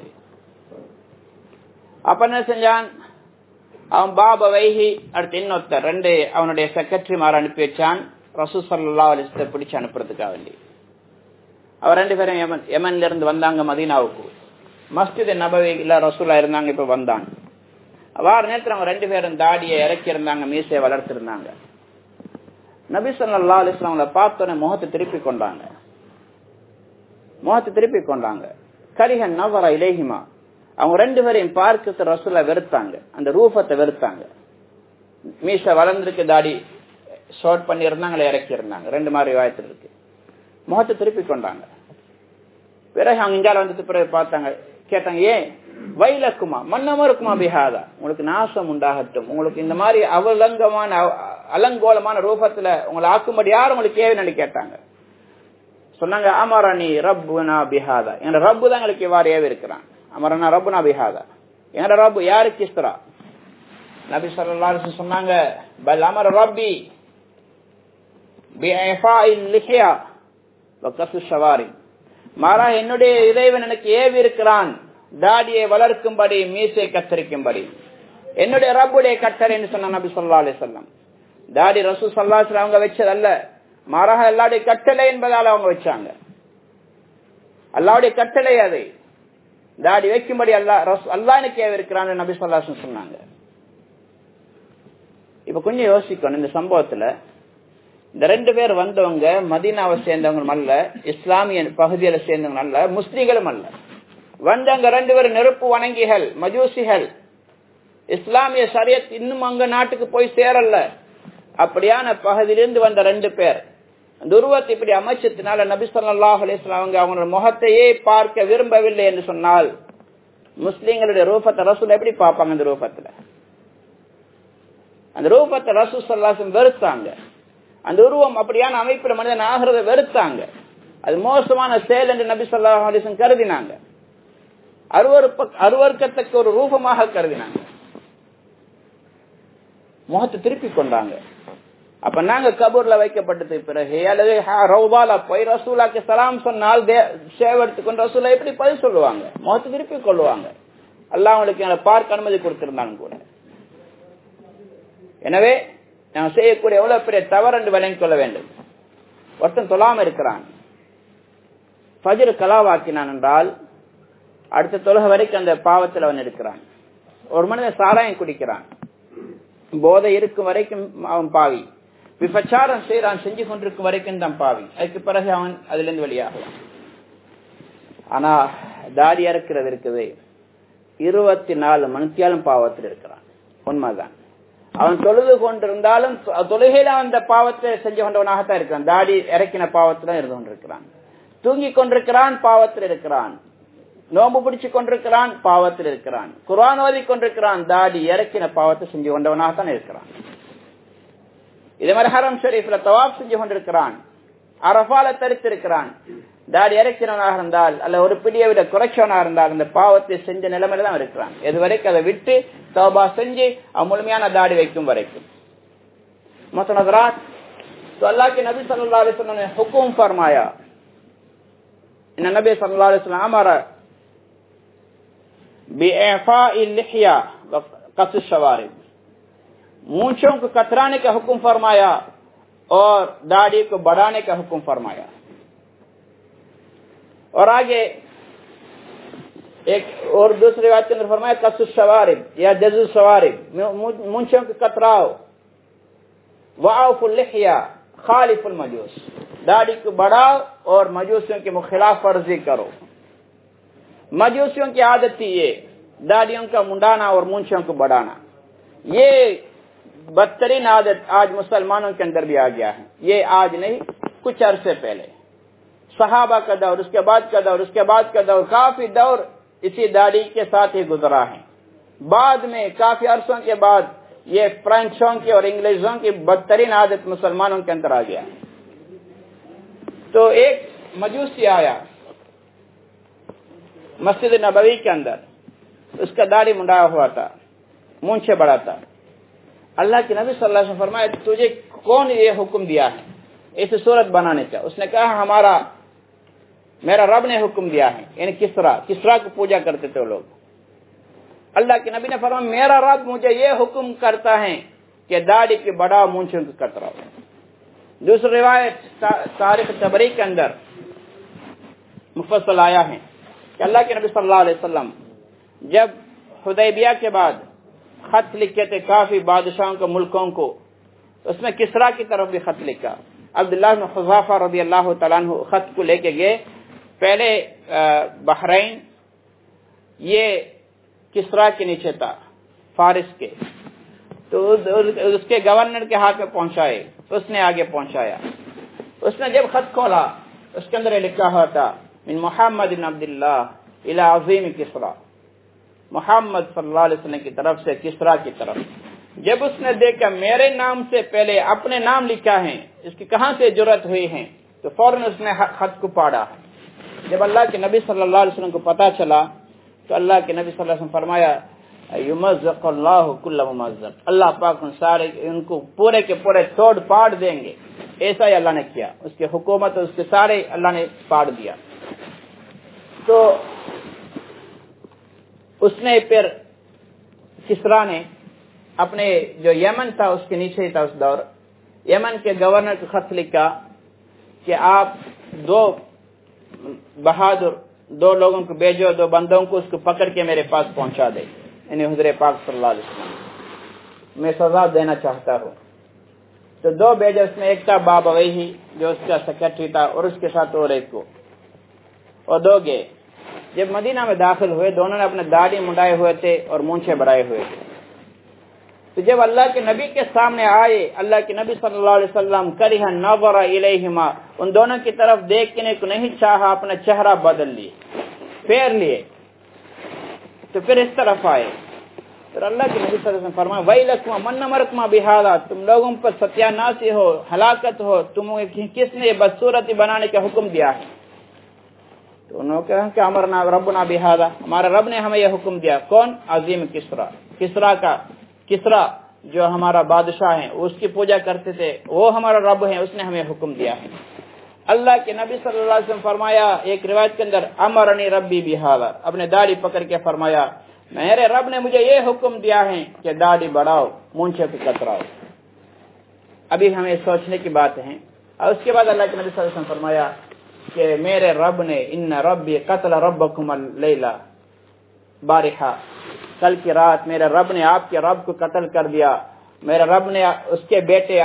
[SPEAKER 1] அப்ப என்ன செஞ்சான், அவன் பாபா வைஹி அடுத்து இன்னொருத்தர் ரெண்டு அவனுடைய செக்ரட்டரி மாற அனுப்பி வச்சான் ரசூல் ஸல்லல்லாஹு அலைஹி வஸல்லம் பிடிச்சு அனுப்புறதுக்காக வேண்டி. அவர் ரெண்டு பேரும் யமன் யமன்ல இருந்து வந்தாங்க மதீனாவுக்கு. மஸ்ஜித் நபவியில ரசூலா இருந்தாங்க. இப்ப வந்தாங்க வார நேரத்தில் அவங்க ரெண்டு பேரும் தாடியை இறக்கி இருந்தாங்க, மீசையை வளர்த்திருந்தாங்க. நபி ஸல்லல்லாஹு அலைஹி வஸல்லம் பார்த்தோன்னே முகத்தை திருப்பி கொண்டாங்க. முகத்தை திருப்பி கொண்டாங்க. கரிஹன் நவர இலேஹிமா, அவங்க ரெண்டு பேரையும் பார்க்க ரசூலை வெறுத்தாங்க, அந்த ரூபத்தை வெறுத்தாங்க. மீச வளர்ந்துருக்கு, தாடி ஷார்ட் பண்ணி இருந்தாங்க, இறக்கி இருந்தாங்க, ரெண்டு மாதிரி வாய்த்து இருக்கு. முகத்தை திருப்பி கொண்டாங்க. பிறகு அவங்க இங்கால வந்து பிறகு பார்த்தாங்க, கேட்டாங்க, ஏன் வைலக்குமா மன்னமருக்குமா பிஹாதா, உங்களுக்கு நாசம் உண்டாகட்டும், உங்களுக்கு இந்த மாதிரி அவலங்கமான அலங்கோலமான ரூபத்துல உங்களை ஆக்கும்படி யார் உங்களுக்கு ஏவினு கேட்டாங்க. சொன்னாங்க, அமரணி ரப்புனா பிஹாதா, எங்க ரப்பு தான் எங்களுக்கு இவ்வாறு ஏவி இருக்கிறான். அமரனா ரப்புனா பிஹாதா, எங்க ரப்பு யாரு கிஸ்ரா. நபி ஸல்லல்லாஹு அலைஹி வஸல்லம் சொன்னாங்க, பல் அமர ரப்பி பிஇஃபாஇல் லிஹ்யா வ கஸ்ஸு ஷவாரி, மாறா என்னுடைய இறைவன் எனக்கு ஏவி இருக்கிறான் தாடியை வளர்க்கும்படி, மீசை கத்தரிக்கும்படி. என்னுடைய ரப்புடைய கட்டளைன்னு சொன்ன நபி ஸல்லல்லாஹு அலைஹி வஸல்லம். தாடி ரசூல் ஸல்லல்லாஹு அலைஹி வஸல்லம் அவங்க வச்சதல்ல, மாறாக அல்லாஹ்வுடைய கட்டளை என்பதால் அவங்க வச்சாங்க. அல்லாஹ்வுடைய கட்டளை அதை தாடி வைக்கும்படி அல்லாஹ் அல்லாஹ் எனக்கு ஏவி இருக்கிறான்னு நபி ஸல்லல்லாஹு அலைஹி வஸல்லம் சொன்னாங்க. இப்ப கொஞ்சம் யோசிக்கணும், இந்த சம்பவத்துல இந்த ரெண்டு பேர் வந்தவங்க மதீனாவை சேர்ந்தவங்க அல்ல, இஸ்லாமிய பகுதியில சேர்ந்தவங்க அல்ல, முஸ்லிம்களும் அல்ல. வந்தவங்க ரெண்டு பேரும் நெருப்பு வணங்கிகள், மஜூசிகள். இஸ்லாமிய ஷரியத் இன்னும் அங்க நாட்டுக்கு போய் சேரல. அப்படியான பகுதியிலிருந்து வந்த ரெண்டு பேர் அந்த உருவத்தை இப்படி அமைச்சத்தினால நபி ஸல்லல்லாஹு அலைஹி வஸல்லம் அவங்க அவங்களோட முகத்தையே பார்க்க விரும்பவில்லை என்று சொன்னால், முஸ்லிம்களுடைய ரூபத்தை ரசூல் எப்படி பார்ப்பாங்க? அந்த ரூபத்துல அந்த ரூபத்தை ரசூல் ஸல்லல்லாஹு அலைஹி வஸல்லம் வெறுத்தாங்க. அந்த உருவம் அப்படியான அமைப்பில் மனிதன் ஆகிறத வெறுத்தாங்க. அது மோசமான செயல் என்று நபி ஸல்லல்லாஹு அலைஹி வஸல்லம் கருதினாங்க. அருவருப்ப அருவருக்கத்தக்க ஒரு ரூபமாக கருதினாங்க. முகத்தை திருப்பி கொண்டாங்க. அப்ப நாங்க கபூர்ல வைக்கப்பட்டது பிறகு அல்லது ரௌதால போய் ரசூலாக்கு சலாம் சொன்னால் சேவத்துக்கு கொண்டு ரசூலா எப்படி பதில் சொல்லுவாங்க? முகத்தை திருப்பி கொள்ளுவாங்க. அல்லாஹ் அவங்களுக்கு பார்க்க அனுமதி கொடுத்திருந்தாங்க கூட. எனவே நாம் செய்யக்கூடிய எவ்வளவு பெரிய தவறு என்று விளங்கிக் கொள்ள வேண்டும். ஒருத்தன் தொழாம இருக்கிறான், ஃபஜ்ர் கலாவாக்கினான் என்றால் அடுத்த தொழுகை வரைக்கும் அந்த பாவத்தில் அவன் இருக்கிறான். ஒரு மனிதன் சாராயம் குடிக்கிறான், போதை இருக்கும் வரைக்கும் அவன் பாவி. விபச்சாரம் செய்யறான், செஞ்சு கொண்டிருக்கும் வரைக்கும் தான் பாவி. அதுக்கு பிறகு அவன் அதுல இருந்து வெளியாகலாம். ஆனா தாடி அறுக்கிறது இருக்குது, இருபத்தி நாலு மணித்தியாலும் பாவத்தில் இருக்கிறான். உண்மைதான். அவன் தொழுது கொண்டிருந்தாலும் தொழுகையில அந்த பாவத்தை செஞ்சு கொண்டவனாகத்தான் இருக்கிறான். தாடி இறக்கின பாவத்துல இருந்து கொண்டிருக்கிறான். தூங்கி கொண்டிருக்கிறான், பாவத்தில் இருக்கிறான். நோம்பு பிடிச்சு கொண்டிருக்கிறான், பாவத்தில் இருக்கிறான். குர்ஆன் ஓதி கொண்டிருக்கிறான், தாடி இறக்கின பாவத்தை செஞ்சு கொண்டவனாகத்தான் இருக்கிறான். இதே மாதிரி ஹரம் ஷரீஃப்ல தவாப் செஞ்சு கொண்டிருக்கிறான், அரஃபால தரித்திருக்கிறான். தாடி இறக்கிறவனாக இருந்தால் அல்ல ஒரு பிடியை விட குறைச்சவனாக இருந்தால் அந்த பாவத்தை செஞ்ச நிலைமையில தான் இருக்கிறான். எது வரைக்கும் அதை விட்டு தௌபா செஞ்சு அவன் முழுமையான தாடி வைக்கும் வரைக்கும். மொத்தனதராத் तो अल्लाह के नबी सल्लल्लाहु अलैहि वसल्लम ने हुक्म फरमाया, इन नबी सल्लल्लाहु अलैहि वसल्लम अमरा बिइफ़ाइल लिहिया व क़स शवारिब, मूंछों को कतराने का हुक्म फरमाया और दाढ़ी को बढ़ाने का हुक्म फरमाया। और आगे एक और दूसरी बात के अंदर फरमाया कस्सु शवारिब या जज़ु शवारिब, मूंछों को कतराओ, वाउफुल लिहिया खालिफुल मजूस, दाढ़ी को बढ़ाओ और मजूसियों के मुखिलाफ वर्जी करो। मजूसियों की आदत थी ये दाढ़ियों का मुंडाना और मूंछों को बढ़ाना। ये बदतरीन आदत आज मुसलमानों के अंदर भी आ गया है। ये आज नहीं, कुछ अरसे पहले सहाबा का दौर, उसके बाद का दौर, उसके बाद का दौर, काफी दौर इसी दाढ़ी के साथ ही गुजरा है। बाद में काफी अरसों के बाद ये फ्रेंचों की और इंग्लिशों की बदतरीन आदत मुसलमानों के अंदर आ गया। तो एक मजूसी आया मस्जिद नबवी के अंदर, उसका दाढ़ी मुंडाया हुआ था, मूंछें बड़ा था। अल्लाह के नबी सल्लल्लाहु अलैहि वसल्लम फरमाया, तुझे कौन ये हुक्म दिया है इस सूरत बनाने का? उसने कहा, हमारा मेरा रब ने हुक्म दिया है। यानी किसरा किसरा को पूजा करते थे लोग। अल्लाह के नबी ने फरमाया, मेरा रब मुझे ये हुक्म करता है कि दाढ़ी के बढ़ाओ, मूंछों को कतराओ। दूसरी रिवायत तारीख तबरी के अंदर मुफस्सल आया है कि अल्लाह के नबी सल्लल्लाहु अलैहि वसल्लम जब हुदैबिया के बाद खत लिखे थे काफी बादशाहों को, मुल्कों को, उसमें किसरा की तरफ भी खत लिखा। अब्दुल्लाह बिन हुज़ाफा रज़ियल्लाहु तआला अन्हु खत को लेके गए, پہلے بحرین یہ کسرا کے نیچے تھا، فارس کے، تو اس کے گورنر کے ہاتھ میں پہنچائے، اس نے آگے پہنچایا۔ اس نے جب خط کھولا اس کے اندر لکھا ہوا تھا من محمد بن عبداللہ الی عظیم کسرا، محمد صلی اللہ علیہ وسلم کی طرف سے کسرا کی طرف۔ جب اس نے دیکھا میرے نام سے پہلے اپنے نام لکھا ہے، اس کی کہاں سے جرأت ہوئی ہے، تو فوراً اس نے خط کو پاڑا۔ جب اللہ کے نبی صلی اللہ علیہ وسلم کو پتا چلا تو اللہ کے نبی صلی اللہ علیہ وسلم فرمایا یمزق اللہ کل ممزق، اللہ پاک ان سارے ان کو پورے کے پورے توڑ پاڑ دیں گے۔ ایسا ہی اللہ نے کیا، اس کی حکومت اس کے سارے اللہ نے پاڑ دیا۔ تو اس نے پھر کسرا نے اپنے جو یمن تھا اس کے نیچے تھا اس دور، یمن کے گورنر کو خط لکھا کہ آپ دو بہادر دو لوگوں کو بھیجو، دو بندوں کو، اس کو پکڑ کے میرے پاس پہنچا دے، یعنی حضور پاک صلی اللہ علیہ وسلم، میں سزا دینا چاہتا ہوں۔ تو دو بھیجے، اس میں ایک تھا بابا وہی جو اس کا سیکرٹری تھا، اور اس کے ساتھ اور ایک کو، اور دو گئے۔ جب مدینہ میں داخل ہوئے دونوں نے اپنے داڑھی منڈائے ہوئے تھے اور مونچھیں بڑھائے ہوئے تھے۔ تو جب اللہ کے نبی کے سامنے آئے، اللہ کے نبی صلی اللہ علیہ وسلم کرہ نظر الیہما، ان دونوں کی طرف دیکھنے کو نہیں چاہا، اپنا چہرہ بدل لیے، پھیر لیے، تو پھر اس طرف آئے۔ پھر اللہ کے نبی صلی اللہ علیہ وسلم فرمایا ویلکما من امرکما بہذا، تم لوگوں پر ستیاناسی ہو، ہلاکت ہو، تمہیں کس نے بدصورتی بنانے کا حکم دیا ہے؟ تو انہوں نے کہا کہ امرنا ربنا بہذا، ہمارا رب نے ہمیں یہ حکم دیا۔ کون؟ عظیم کسرا، کسرا کا کسرا جو ہمارا بادشاہ ہے، اس کی پوجا کرتے تھے، وہ ہمارا رب ہے، اس نے ہمیں حکم دیا ہے۔ اللہ کے نبی صلی اللہ علیہ وسلم فرمایا ایک روایت کے اندر امرنی ربی بہذا، اپنے داڑھی پکڑ کے فرمایا میرے رب نے مجھے یہ حکم دیا ہے کہ داڑھی بڑھاؤ، مونچھے کو کتراؤ۔ ابھی ہمیں سوچنے کی بات ہے۔ اور اس کے بعد اللہ کے نبی صلی اللہ علیہ وسلم فرمایا کہ میرے رب نے ان ربی قتل ربکم اللیلہ بارحہ، کل کی رات میرے رب نے آپ کے رب کو قتل کر دیا، میرے رب نے اس کے بیٹے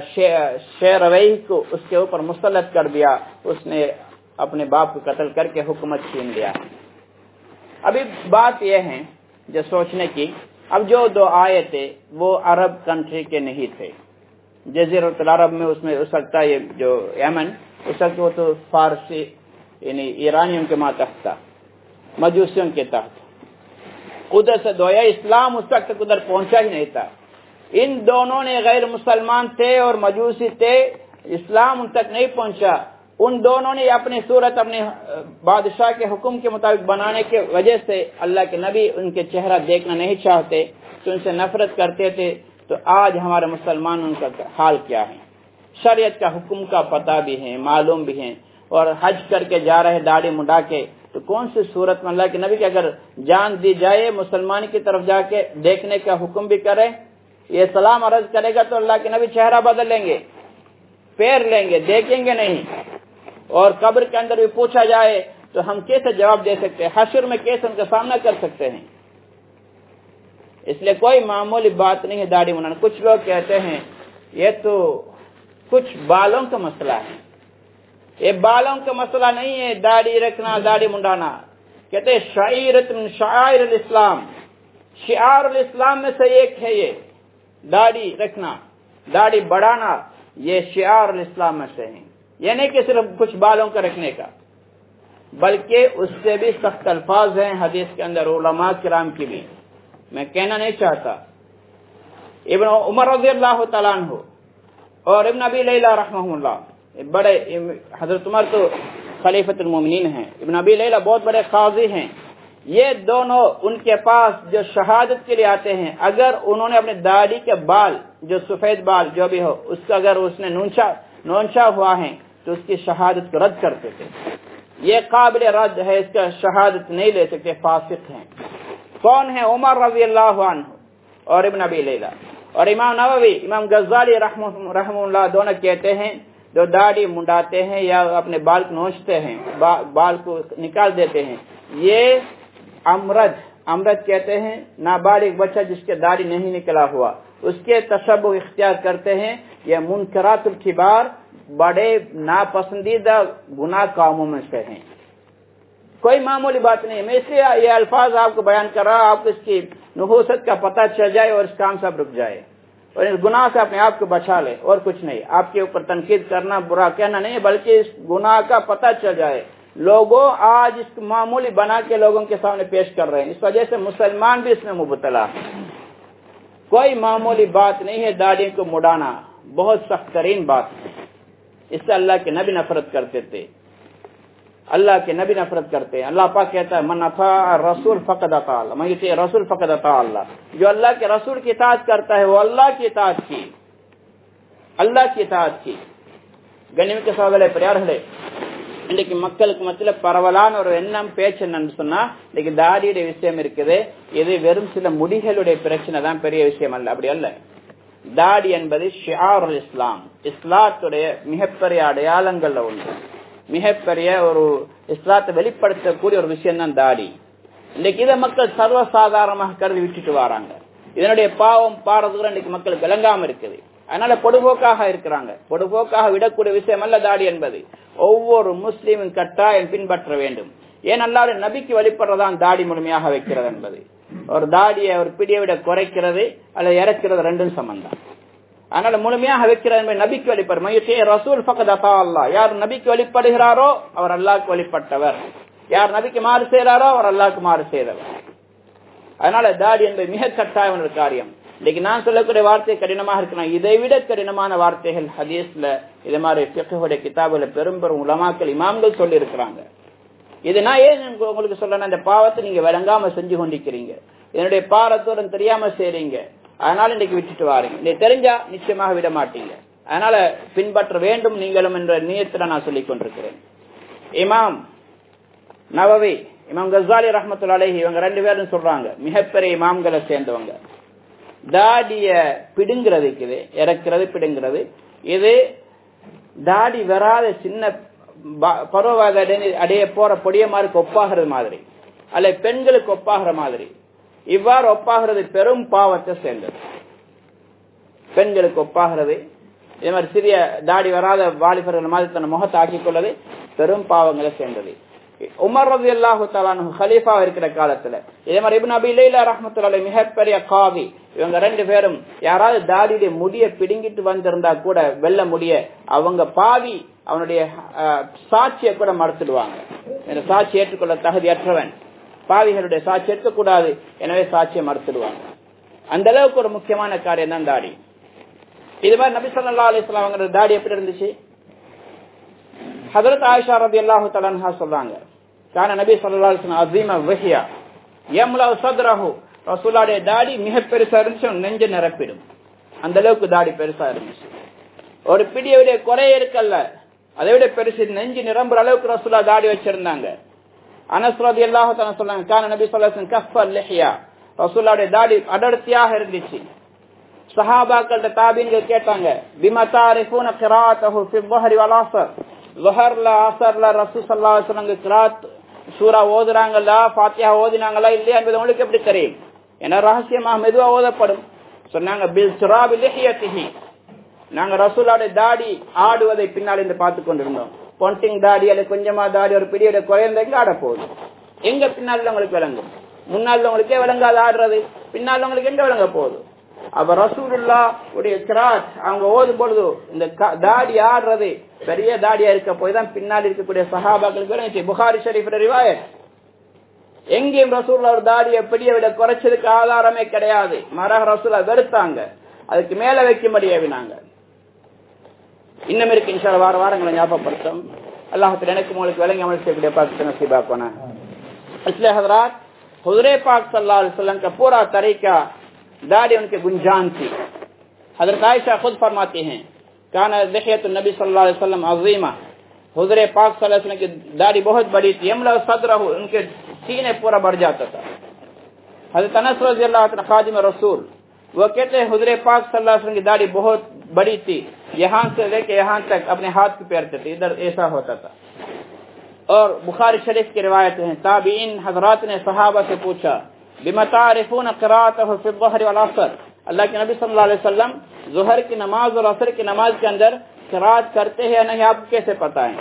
[SPEAKER 1] شیرویہ کو اس کے اوپر مسلط کر دیا، اس نے اپنے باپ کو قتل کر کے حکومت چھین لیا۔ ابھی بات یہ ہے جو سوچنے کی، اب جو دو آئے تھے وہ عرب کنٹری کے نہیں تھے، جزیرۃ العرب میں، اس میں اس وقت یہ جو یمن اس وقت وہ تو فارسی یعنی ایرانیوں کے ماتحت تھا، مجوسیوں کے تحت، ادھر سے دویا اسلام اس وقت تک ادھر پہنچا ہی نہیں تھا۔ ان دونوں نے غیر مسلمان تھے اور مجوسی تھے، اسلام ان تک نہیں پہنچا۔ ان دونوں نے اپنی صورت اپنے بادشاہ کے حکم کے مطابق بنانے کی وجہ سے اللہ کے نبی ان کے چہرہ دیکھنا نہیں چاہتے، تو ان سے نفرت کرتے تھے۔ تو آج ہمارے مسلمان ان کا حال کیا ہے؟ شریعت کا حکم کا پتہ بھی ہے، معلوم بھی ہے، اور حج کر کے جا رہے داڑھی منڈا کے، تو کون سی صورت میں اللہ کے نبی کی اگر جان دی جائے مسلمان کی طرف جا کے دیکھنے کا حکم بھی کرے، یہ سلام عرض کرے گا تو اللہ کے نبی چہرہ بدل لیں گے، پیر لیں گے، دیکھیں گے نہیں۔ اور قبر کے اندر بھی پوچھا جائے تو ہم کیسے جواب دے سکتے ہیں؟ حشر میں کیسے ان کا سامنا کر سکتے ہیں؟ اس لیے کوئی معمولی بات نہیں ہے داڑھی منڈانا۔ کچھ لوگ کہتے ہیں یہ تو کچھ بالوں کا مسئلہ ہے، یہ بالوں کا مسئلہ نہیں ہے داڑھی رکھنا، داڑھی منڈانا۔ کہتے ہیں شعیرۃ من شعائر الاسلام، شعار الاسلام میں سے ایک ہے یہ داڑھی رکھنا، داڑھی بڑھانا، یہ شعار الاسلام میں سے ہے۔ یہ نہیں کہ صرف کچھ بالوں کا رکھنے کا، بلکہ اس سے بھی سخت الفاظ ہیں حدیث کے اندر علماء کرام کی بھی، میں کہنا نہیں چاہتا۔ ابن عمر رضی اللہ تعالیٰ عنہ اور ابن ابی لیلہ رحمہ اللہ، بڑے حضرت عمر تو خلیفۃ المومنین ہیں، ابن ابی لیلہ بہت بڑے قاضی ہیں، یہ دونوں ان کے پاس جو شہادت کے لیے آتے ہیں، اگر انہوں نے اپنے داڑھی کے بال جو سفید بال جو بھی ہو اس کا اگر اس نے نونچا نونچا ہوا ہے تو اس کی شہادت کو رد کرتے تھے۔ یہ قابل رد ہے، اس کا شہادت نہیں لے سکتے، فاسق ہیں۔ کون ہے؟ عمر رضی اللہ عنہ اور ابن ابی لیلہ۔ اور امام نووی، امام غزالی رحمہ رحمہ اللہ دونوں کہتے ہیں جو داڑھی منڈاتے ہیں یا اپنے بال کو نوچتے ہیں، بال کو نکال دیتے ہیں، یہ امرد امرد کہتے ہیں نابالغ بچہ جس کے داڑھی نہیں نکلا ہوا، اس کے تشبہ اختیار کرتے ہیں۔ یہ منکرات الکبار، بڑے ناپسندیدہ گناہ کاموں میں سے ہیں۔ कोई मामूली बात नहीं है। मैं इसलिए ये अल्फाज आपको बयान कर रहा हूँ, आपको इसकी नुहूसत का पता चल जाए और इस काम से आप रुक जाए और इस गुनाह से अपने आप को बचा ले, और कुछ नहीं। आपके ऊपर तनकीद करना, बुरा कहना नहीं है, बल्कि इस गुनाह का पता चल जाए। लोगों आज इसको मामूली बना के लोगों के सामने पेश कर रहे हैं, इस वजह से मुसलमान भी इसमें मुबतला। कोई मामूली बात नहीं है दाढ़ी को मुड़ाना, बहुत सख्त तरीन बात है। इससे अल्लाह के नबी नफरत करते थे, अल्लाह के नबी नफरत करते हैं। अल्लाह पाक कहता है मन अता रसूल फक़द अता अल्लाह, मैं ये रसूल फक़द अता अल्लाह, जो अल्लाह के रसूल की इताअत करता है वो अल्लाह की इताअत की, अल्लाह की इताअत की। गनिम के सवाल प्रयारले இன்னைக்கு மக்களுக்கு மத்தியில பரவலான ஒரு எண்ணம் பேச்சு என்னன்னு சொன்னா, இன்னைக்கு தாடியுடைய விஷயம் இருக்குது, இது வெறும் சில முடிகளுடைய பிரச்சனை தான், பெரிய விஷயம் அல்ல. அப்படி அல்ல. தாடி என்பது ஷிஆருல் இஸ்லாம், இஸ்லாத்துடைய மிகப்பெரிய அடையாளங்கள்ல ஒன்று, மிகப்பெரிய ஒரு இஸ்லாத்தை வெளிப்படுத்தக்கூடிய ஒரு விஷயம் தான் தாடி. இன்னைக்கு இதை மக்கள் சர்வசாதாரணமாக கருதி விட்டுட்டு வராங்க. இதனுடைய பாவம் பாரதூரம் இன்னைக்கு மக்கள் விளங்காம இருக்குது. அதனால பொடுபோக்காக இருக்கிறாங்க. பொடுபோக்காக விடக்கூடிய விஷயம் அல்ல தாடி என்பது. ஒவ்வொரு முஸ்லீமும் கட்டாயம் பின்பற்ற வேண்டும். ஏன் அல்லாஹ்வுடைய நபிக்கு வழிபடுறதான் தாடி முழுமையாக வைக்கிறது என்பது. ஒரு தாடியை ஒரு பிடியை விட குறைக்கிறது அல்லது இறக்கிறது ரெண்டும் சம்பந்தம். அதனால முழுமையாக வைக்கிறது என்பது நபிக்கு வழிபடு. மையத்தே ரசூல் ஃபक़த் அத்தா அல்லாஹ், யார் நபிக்கு வழிபடுகிறாரோ அவர் அல்லாஹ்வுக்கு வழிபட்டவர், யார் நபிக்கு மாறு செய்கிறாரோ அவர் அல்லாஹ்வுக்கு மாறு செய்தவர். அதனால தாடி என்பது மிக கட்டாயமான ஒரு காரியம். இன்னைக்கு நான் சொல்லக்கூடிய வார்த்தை கடினமாக இருக்கலாம், இதை விட கடினமான வார்த்தைகள் ஹதீஸ்ல இது மாதிரி ஃபிக்ஹுடைய கிதாபுல பெரும் பெரும் உலமாக்கள் இமாம்கள் சொல்லி இருக்கிறாங்க. இது நான் ஏன் உங்களுக்கு சொல்லணும், இந்த பாவத்தை நீங்க விளங்காம செஞ்சு கொண்டிருக்கிறீங்க, இதனுடைய பாரத்தோடு தெரியாம செய்றீங்க, அதனால இன்னைக்கு விட்டுட்டு வாரீங்க. இன்னைக்கு தெரிஞ்சா நிச்சயமாக விட மாட்டீங்க. அதனால பின்பற்ற வேண்டும் நீங்களும் என்ற நியத்துல நான் சொல்லிக் கொண்டிருக்கிறேன். இமாம் நவவி, இமாம் கஸாலி ரஹ்மத்துல்லாஹி அலைஹி, இவங்க ரெண்டு பேரும் சொல்றாங்க, மிகப்பெரிய இமாம்களை சேர்ந்தவங்க, தாடிய பிடுங்கிறதுக்குது, இறக்கிறது பிடுங்கிறது, இது தாடி வராத சின்ன பருவவாத அடைய போற பொடியமாருக்கு ஒப்பாகிறது மாதிரி அல்ல பெண்களுக்கு ஒப்பாகிற மாதிரி, இவ்வாறு ஒப்பாகிறது பெரும் பாவத்தை சேர்ந்தது. பெண்களுக்கு ஒப்பாகிறது, இதே மாதிரி சிறிய தாடி வராத வாலிபர்கள் மாதிரி தன் முகத்தை ஆக்கிக் கொள்வது பெரும் பாவங்களை சேர்ந்தது. உமர் ரலியல்லாஹு தஆலா அன்ஹு கலீஃபா இருக்கிற காலத்துல இதே மாதிரி இப்னு அபி லைலா ரஹ்மத்துல்லாஹி அலைஹி மிகப்பெரிய காவி, இவங்க ரெண்டு பேரும் யாராவது தாடியுடைய முடிய பிடுங்கிட்டு வந்திருந்தா கூட வெள்ள முடிய அவங்க பாவி அவனுடைய சாட்சியை கூட மறுத்துடுவாங்க. இந்த சாட்சி ஏற்றுக்கொள்ள தகுதியற்றவன், பாவிகளுடைய சாட்சி ஏற்கக்கூடாது, எனவே சாட்சியை மறுத்துடுவாங்க. அந்த அளவுக்கு ஒரு முக்கியமான காரியம் தான் தாடி. இது மாதிரி நபி ஸல்லல்லாஹு அலைஹி வஸல்லம் அவங்க தாடி எப்படி இருந்துச்சு? ஹஜ்ரத் ஆயிஷா ரலியல்லாஹு தஆலா அன்ஹா சொல்றாங்க, கான நபி ஸல்லல்லாஹு அலைஹி வஸல்லம் அஸீமா வஹியா யம்லா ஸத்ரஹு, ரசூலுடைய தாடி மிக பெருசா இருந்துச்சு, நெஞ்ச நிரப்பிடும், அந்த அளவுக்கு தாடி பெருசா இருந்துச்சு. ஒரு பிடியுடைய குறை இருக்கல்ல, அதை விட பெருசு நெஞ்சு நிரம்புற அளவுக்கு ரசூலுல்லாஹ் தாடி வச்சிருந்தாங்க. அனஸ் ரலியல்லாஹு தஆலா சொல்றாங்க, கான நபி ஸல்லல்லாஹு அலைஹி வஸல்லம் கஃபல் லிஹ்யா, ரசூலுல்லாஹ்வுடைய தாடி அடர்த்தியாக இருந்துச்சு. சஹாபாக்கள் தாபீன்கள் கேட்டாங்க, பிமா தாரிஃபூன கிராஅத்தஹு ஃபி ظஹரி வல் அஸ்ர், ظஹர்ல அஸ்ர்ல ரசூல் ஸல்லல்லாஹு அலைஹி வஸல்லம் கிராத் சூரா ஓதுறாங்களா, ஃபாத்திஹா ஓதினாங்களா இல்லையா என்பது உங்களுக்கு எப்படி தெரியும்? ஏன்னா ரகசியமாக மெதுவா ஓதப்படும். சொன்னாங்க, பில் சுராபி லிஹியத்திஹி, நாங்க ரசூலுல்லாஹ்வுடைய தாடி ஆடுவதை பின்னால் இருந்து பார்த்து கொண்டிருந்தோம். பொண்டிங் தாடி அல்ல கொஞ்சமா தாடி ஒரு பிடியோட குறைந்தங்க ஆட போகுது, எங்க பின்னால் உங்களுக்கு விளங்கும்? முன்னால் உங்களுக்கே விளங்காது ஆடுறது, பின்னால் உங்களுக்கு எங்க விளங்க போகுது? அப்ப ரசூலுல்லாஹ் உடைய கிராத் அவங்க ஓதும் பொழுது இந்த தாடி ஆடுறது பெரிய தாடியா இருக்க போய் தான் பின்னால் இருக்கக்கூடிய சஹாபாக்களுக்கு விளங்குச்சு. புகாரி ஷரீஃப்ல ரிவாயத், எங்கேயும் ரசூலுல்லாஹ் ஒரு தாடியை பிடியை விட குறைச்சதுக்கு ஆதாரமே கிடையாது. மாறாக ரசூலுல்லாஹ் வெறுத்தாங்க, அதுக்கு மேல வைக்கும்படி ஏவினாங்க. இன்னும் இருக்கு, இன்ஷா அல்லாஹ் வார வாரங்களை ஞாபகப்படுத்தும். அல்லாஹ் எனக்கு உங்களுக்கு விளங்கி அமல் செய்யக்கூடிய பாக்கு நசீபாக்கோனா. इसलिए हजरात हुज़ूर पाक सल्लल्लाहु अलैहि वसल्लम का पूरा तरीका दाढ़ी उनके गुंजान थी। हजरत आयशा खुद फरमाती हैं, काना लिहियतु नबी सल्लल्लाहु अलैहि वसल्लम अज़ीमा, हुज़ूर पाक सल्लल्लाहु अलैहि वसल्लम की दाढ़ी बहुत बड़ी थी, यमला सदरहु, उनके सीने पूरा भर जाता था। हजरत अनस रज़ियल्लाहु अन्हु खादिम रसूल, वो कहते हैं हुज़ूर पाक सल्लल्लाहु अलैहि वसल्लम की दाढ़ी बहुत बड़ी थी, यहाँ से लेके यहाँ तक अपने हाथ पे पैरते थे, इधर ऐसा होता था। और बुखारी शरीफ की रिवायत है, ताबीन हजरात ने सहाबा से पूछा, बिमा तारिफून क़िराअतहु फ़ी ज़हर वल असर, अल्लाह के नबी सल्लल्लाहु अलैहि वसल्लम ज़हर की नमाज और असर की नमाज के अंदर क़िराअत करते हैं या नहीं, आपको कैसे पता है?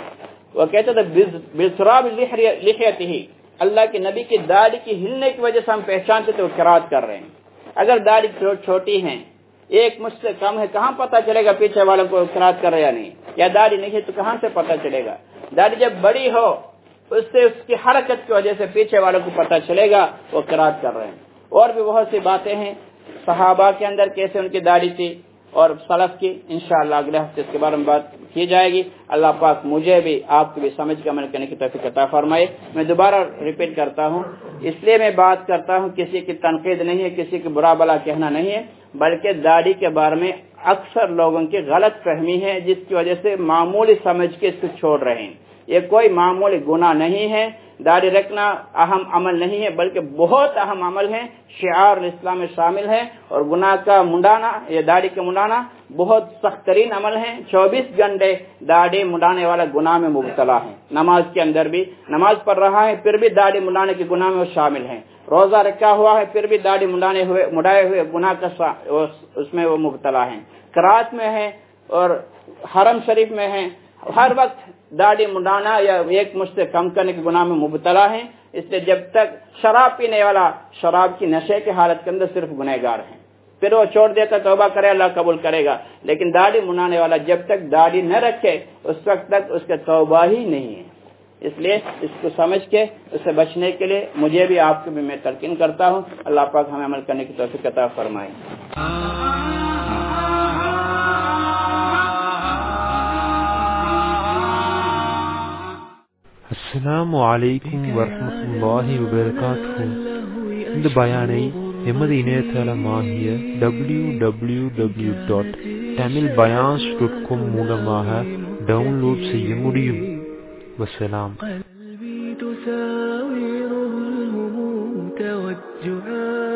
[SPEAKER 1] وہ کہتے تھے بِالْسِرَابِ لِحْيَتِهِ، اللہ کے نبی کی داڑھی کی ہلنے کی وجہ سے ہم پہچانتے تھے وہ قرات کر رہے ہیں. اگر داڑھی چھوٹی ہے، ایک مجھ سے کم ہے، کہاں پتہ چلے گا پیچھے والوں کو قرات کر رہے یا نہیں؟ یا داڑھی نہیں ہے تو کہاں سے پتہ چلے گا؟ داڑھی جب بڑی ہو اس سے اس کی حرکت کی وجہ سے پیچھے والوں کو پتہ چلے گا وہ قرات کر رہے ہیں. اور بھی بہت سی باتیں ہیں صحابہ کے اندر کیسے ان کی داڑھی تھی اور سلف کی، انشاءاللہ اگلے ہفتے اس کے بارے میں بات کی جائے گی. اللہ پاک مجھے بھی آپ کو بھی سمجھ کے عمل کرنے کی توفیق عطا فرمائے. میں دوبارہ ریپیٹ کرتا ہوں، اس لیے میں بات کرتا ہوں کسی کی تنقید نہیں ہے، کسی کی برا بلا کہنا نہیں ہے، بلکہ داڑھی کے بارے میں اکثر لوگوں کی غلط فہمی ہے جس کی وجہ سے معمولی سمجھ کے اس کو چھوڑ رہے ہیں. یہ کوئی معمولی گناہ نہیں ہے، داڑھی رکھنا اہم عمل نہیں ہے بلکہ بہت اہم عمل ہے، شعار اسلام میں شامل ہے. اور گناہ کا منڈانا، یہ داڑھی کا منڈانا بہت سخت ترین عمل ہے. چوبیس گھنٹے داڑھی منڈانے والا گناہ میں مبتلا ہے. نماز کے اندر بھی نماز پڑھ رہا ہے پھر بھی داڑھی منڈانے کے گناہ میں وہ شامل ہے. روزہ رکھا ہوا ہے پھر بھی داڑھی منڈانے ہوئے مڈائے ہوئے گناہ کا اس میں وہ مبتلا ہے. قرات میں ہے اور حرم شریف میں ہے، ہر وقت داڑھی منڈانا یا ایک مجھ سے کم کرنے کے گناہ میں مبتلا ہے. اس لیے جب تک شراب پینے والا شراب کی نشے کی حالت کے اندر صرف گنہگار ہے، پھر وہ چھوڑ دیتا توبہ کرے اللہ قبول کرے گا. لیکن داڑھی منڈانے والا جب تک داڑھی نہ رکھے اس وقت تک اس کا توبہ ہی نہیں ہے. اس لیے اس کو سمجھ کے اس سے بچنے کے لیے مجھے بھی آپ کو بھی میں تلقین کرتا ہوں. اللہ پاک ہمیں عمل کرنے کی توفیق عطا فرمائے.
[SPEAKER 2] அஸ்ஸலாமு அலைக்கும் வரஹ்மத்துல்லாஹி வபரகாத்துஹு. இந்த பயானை எமது இணையதளமாகிய W W W dot Tamil பயான்ஸ் டாட் காம் மூலமாக டவுன்லோட் செய்ய முடியும். வஸ்ஸலாம். قلبي تساوره الهموم توجها